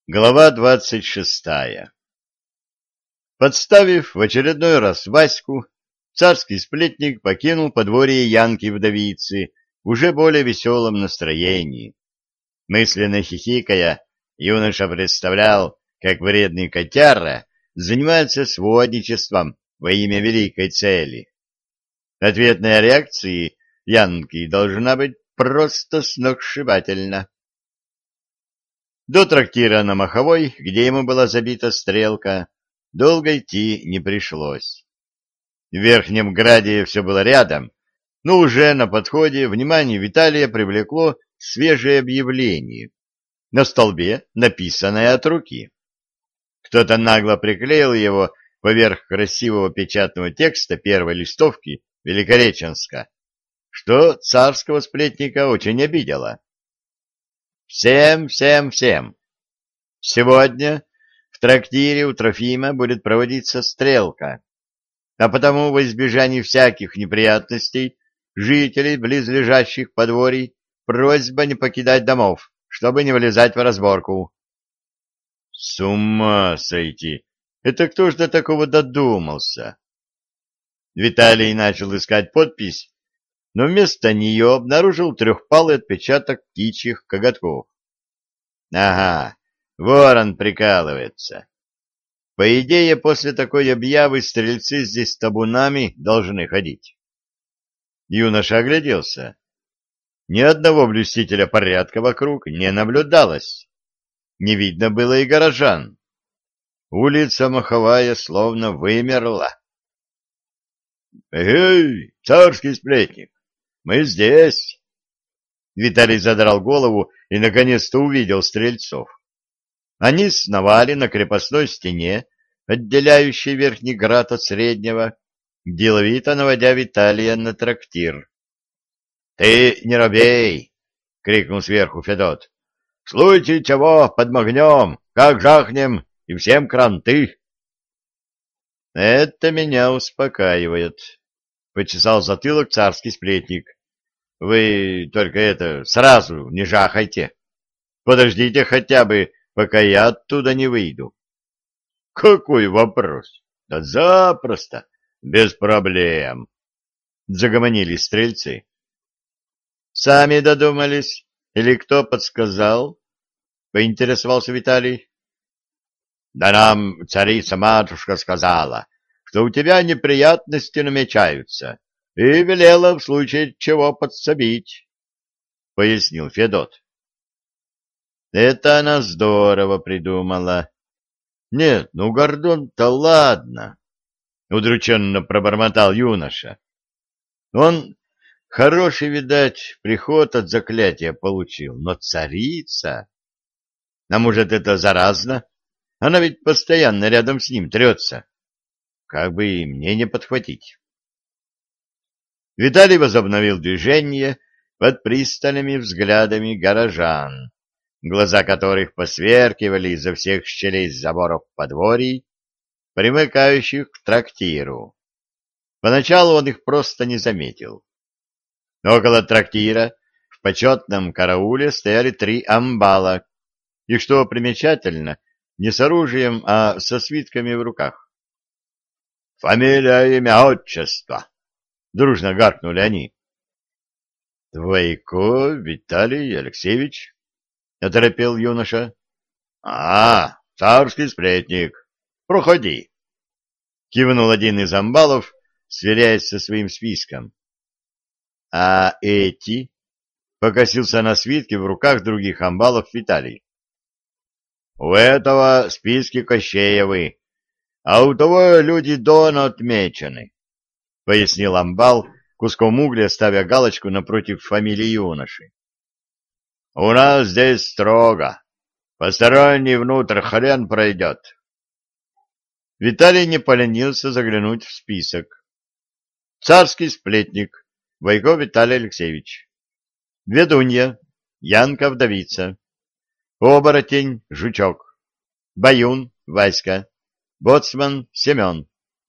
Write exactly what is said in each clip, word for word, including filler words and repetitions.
Глава двадцать шестая. Подставив в очередной раз Ваську, царский сплетник покинул подворье Янки-вдовицы в уже более веселом настроении. Мысленно хихикая, юноша представлял, как вредный котяра занимается сводничеством во имя великой цели. Ответная реакция Янки должна быть просто сногсшибательна. До трактира на Маховой, где ему была забита стрелка, долго идти не пришлось. В Верхнем Граде все было рядом, но уже на подходе внимание Виталия привлекло свежее объявление. На столбе, написанное от руки. Кто-то нагло приклеил его поверх красивого печатного текста первой листовки Великореченска, что царского сплетника очень обидело. Всем, всем, всем. Сегодня в трактире у Трофима будет проводиться стрелка, а потому во избежание всяких неприятностей жителей близлежащих подворий просьба не покидать домов, чтобы не влезать в разборку. С ума сойти! Это кто ж до такого додумался? Виталий начал искать подпись, но вместо нее обнаружил трехпалый отпечаток птичьих коготков. Ага, ворон прикалывается. По идее, после такой объявы стрельцы здесь табунами должны ходить. Юноша огляделся. Ни одного блюстителя порядка вокруг не наблюдалось. Не видно было и горожан. Улица Маховая словно вымерла. «Эй, царский сплетник! Мы здесь!» Виталий задрал голову и наконец-то увидел стрельцов. Они сновали на крепостной стене, отделяющей Верхний Град от Среднего, деловито наводя Виталия на трактир. — Ты не робей! — крикнул сверху Федот. — В случае чего подмогнем, как жахнем, и всем кранты! — Это меня успокаивает, — почесал затылок царский сплетник. — Вы только это сразу не жахайте. Подождите хотя бы, пока я оттуда не выйду. — Какой вопрос? Да запросто, без проблем. Загомонили стрельцы. — Сами додумались? Или кто подсказал? — поинтересовался Виталий. — Да нам царица-матушка сказала, что у тебя неприятности намечаются, и велела в случае чего подсобить, — пояснил Федот. Это она здорово придумала. Нет, ну Гордон-то ладно, — удрученно пробормотал юноша. Он хороший, видать, приход от заклятия получил, но царица... А может, это заразно? Она ведь постоянно рядом с ним трется. Как бы и мне не подхватить. Виталий возобновил движение под пристальными взглядами горожан, глаза которых посверкивали изо всех щелей заборов подворий, примыкающих к трактиру. Поначалу он их просто не заметил. Около трактира в почетном карауле стояли три амбала, и, что примечательно, не с оружием, а со свитками в руках. «Фамилия, имя, отчество!» — дружно гаркнули они. «Двойко Виталий Алексеевич», — оторопел юноша. «А, царский сплетник, проходи», — кивнул один из амбалов, сверяясь со своим списком. «А эти?» — покосился на свитки в руках других амбалов Виталий. «У этого списки Кощеевы, а у того люди Дона отмечены», — пояснил амбал, куском угля ставя галочку напротив фамилии юноши. «У нас здесь строго. Посторонний внутрь хрен пройдет». Виталий не поленился заглянуть в список. Царский сплетник Войко Виталий Алексеевич. Ведунья Янка-вдовица. Оборотень Жучок. Баюн Васька. Боцман Семен.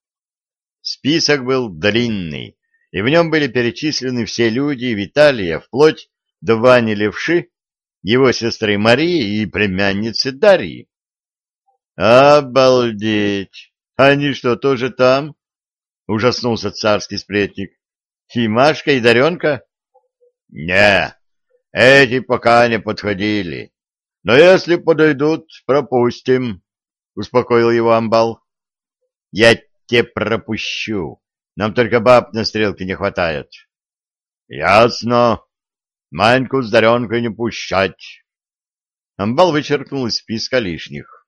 Список был длинный, и в нем были перечислены все люди Виталия, вплоть до Вани Левши, его сестры Марии и племянницы Дарьи. Обалдеть! Они что, тоже там? Ужаснулся царский сплетник. И Машка, и Даренка? Не, эти пока не подходили. Но если подойдут, пропустим, успокоил его Амбал. Я те пропущу. Нам только баб на стрелке не хватает. Ясно. Маньку с Даренкой не пущать. Амбал вычеркнул из списка лишних.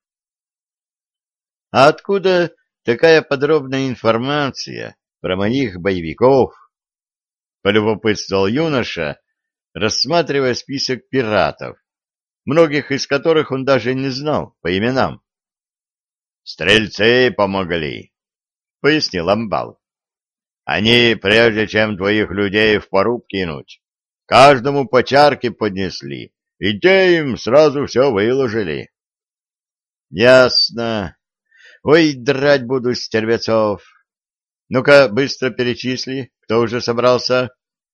А откуда такая подробная информация про моих боевиков? Полюбопытствовал юноша, рассматривая список пиратов, многих из которых он даже не знал по именам. «Стрельцы помогли», — пояснил Амбал. «Они, прежде чем твоих людей в поруб кинуть, каждому по чарке поднесли, и те им сразу все выложили». «Ясно. Ой, драть буду стервецов. Ну-ка, быстро перечисли, кто уже собрался».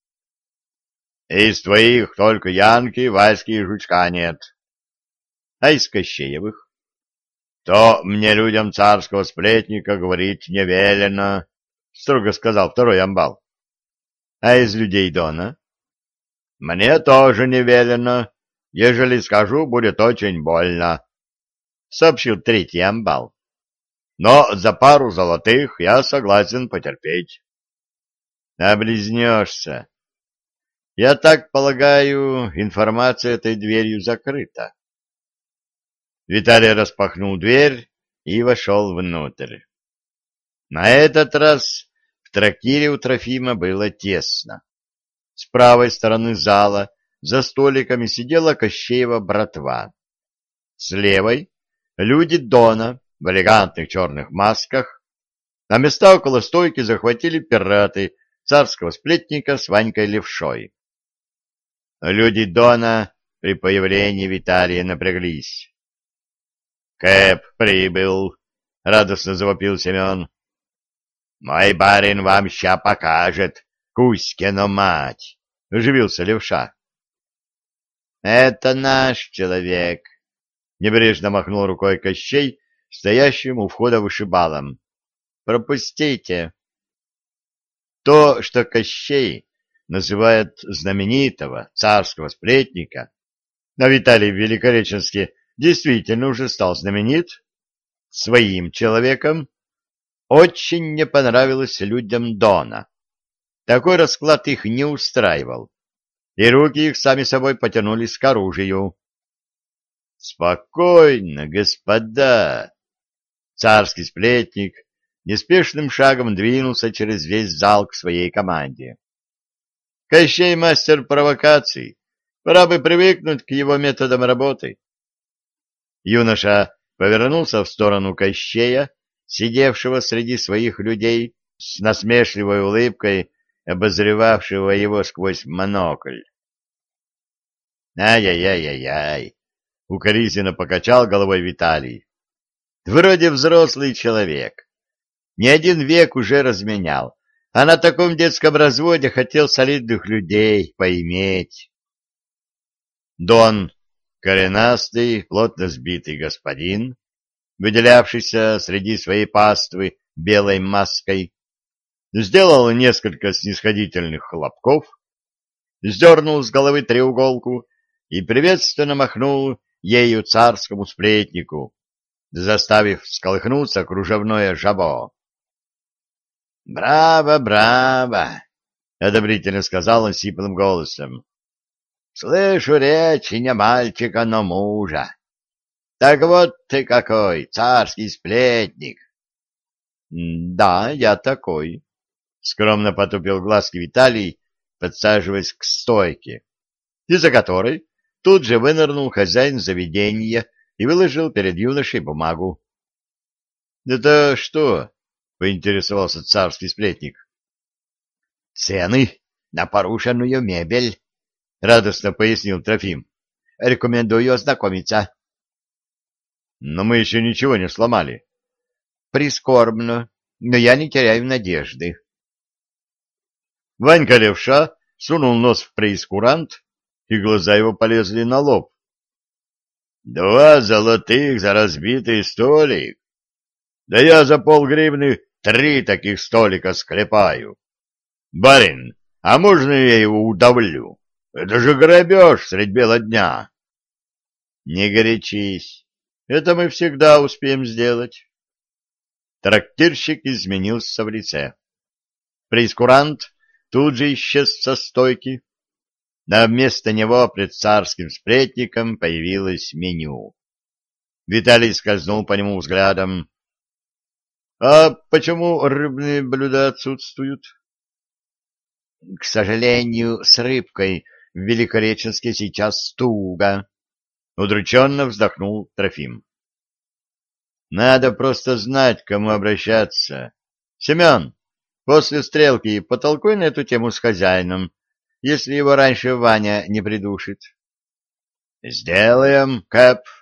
«Из твоих только Янки, Васьки и Жучка нет». «А из Кощеевых?» «То мне людям царского сплетника говорить не велено», — строго сказал второй Амбал. «А из людей Дона?» «Мне тоже не велено. Ежели скажу, будет очень больно», — сообщил третий Амбал. «Но за пару золотых я согласен потерпеть». «Облизнешься. Я так полагаю, информация этой дверью закрыта». Виталий распахнул дверь и вошел внутрь. На этот раз в трактире у Трофима было тесно. С правой стороны зала за столиками сидела Кощеева братва. С левой — люди Дона в элегантных черных масках, а места около стойки захватили пираты царского сплетника с Ванькой Левшой. Люди Дона при появлении Виталия напряглись. «Кэп прибыл!» — радостно завопил Семен. «Мой барин вам ща покажет, Кузькину мать!» — оживился Левша. «Это наш человек!» — небрежно махнул рукой Кощей, стоящим у входа вышибалом. «Пропустите!» То, что Кощей называет знаменитого царского сплетника, а Виталий в Великореченске действительно уже стал знаменит, своим человеком, очень не понравилось людям Дона. Такой расклад их не устраивал, и руки их сами собой потянулись к оружию. «Спокойно, господа!» Царский сплетник неспешным шагом двинулся через весь зал к своей команде. «Кощей мастер провокаций, пора бы привыкнуть к его методам работы». Юноша повернулся в сторону Кощея, сидевшего среди своих людей, с насмешливой улыбкой, обозревавшего его сквозь монокль. «Ай-яй-яй-яй-яй!» — укоризненно покачал головой Виталий. «Вроде взрослый человек. Не один век уже разменял, а на таком детском разводе хотел солидных людей поиметь». Дон, коренастый, плотно сбитый господин, выделявшийся среди своей паствы белой маской, сделал несколько снисходительных хлопков, сдернул с головы треуголку и приветственно махнул ею царскому сплетнику, заставив всколыхнуться кружевное жабо. «Браво, браво!» — одобрительно сказал он сиплым голосом. «Слышу речи не мальчика, но мужа. Так вот ты какой, царский сплетник!» «Да, я такой», — скромно потупил глазки Виталий, подсаживаясь к стойке, из-за которой тут же вынырнул хозяин заведения и выложил перед юношей бумагу. «Это что?» — поинтересовался царский сплетник. «Цены на порушенную мебель», — радостно пояснил Трофим. «Рекомендую ознакомиться». «Но мы еще ничего не сломали». «Прискорбно, но я не теряю надежды». Ванька Левша сунул нос в преискурант, и глаза его полезли на лоб. Два золотых за разбитый столик? Да я за полгривны три таких столика склепаю. Барин, а можно я его удавлю? Это же грабеж средь бела дня. Не горячись, это мы всегда успеем сделать. Трактирщик изменился в лице. Прейскурант тут же исчез со стойки, а вместо него пред царским сплетником появилось меню. Виталий скользнул по нему взглядом. — А почему рыбные блюда отсутствуют? — К сожалению, с рыбкой в Великореченске сейчас туго. Удрученно вздохнул Трофим. — Надо просто знать, к кому обращаться. Семен, после стрелки потолкуй на эту тему с хозяином, если его раньше Ваня не придушит. — Сделаем, Кэп.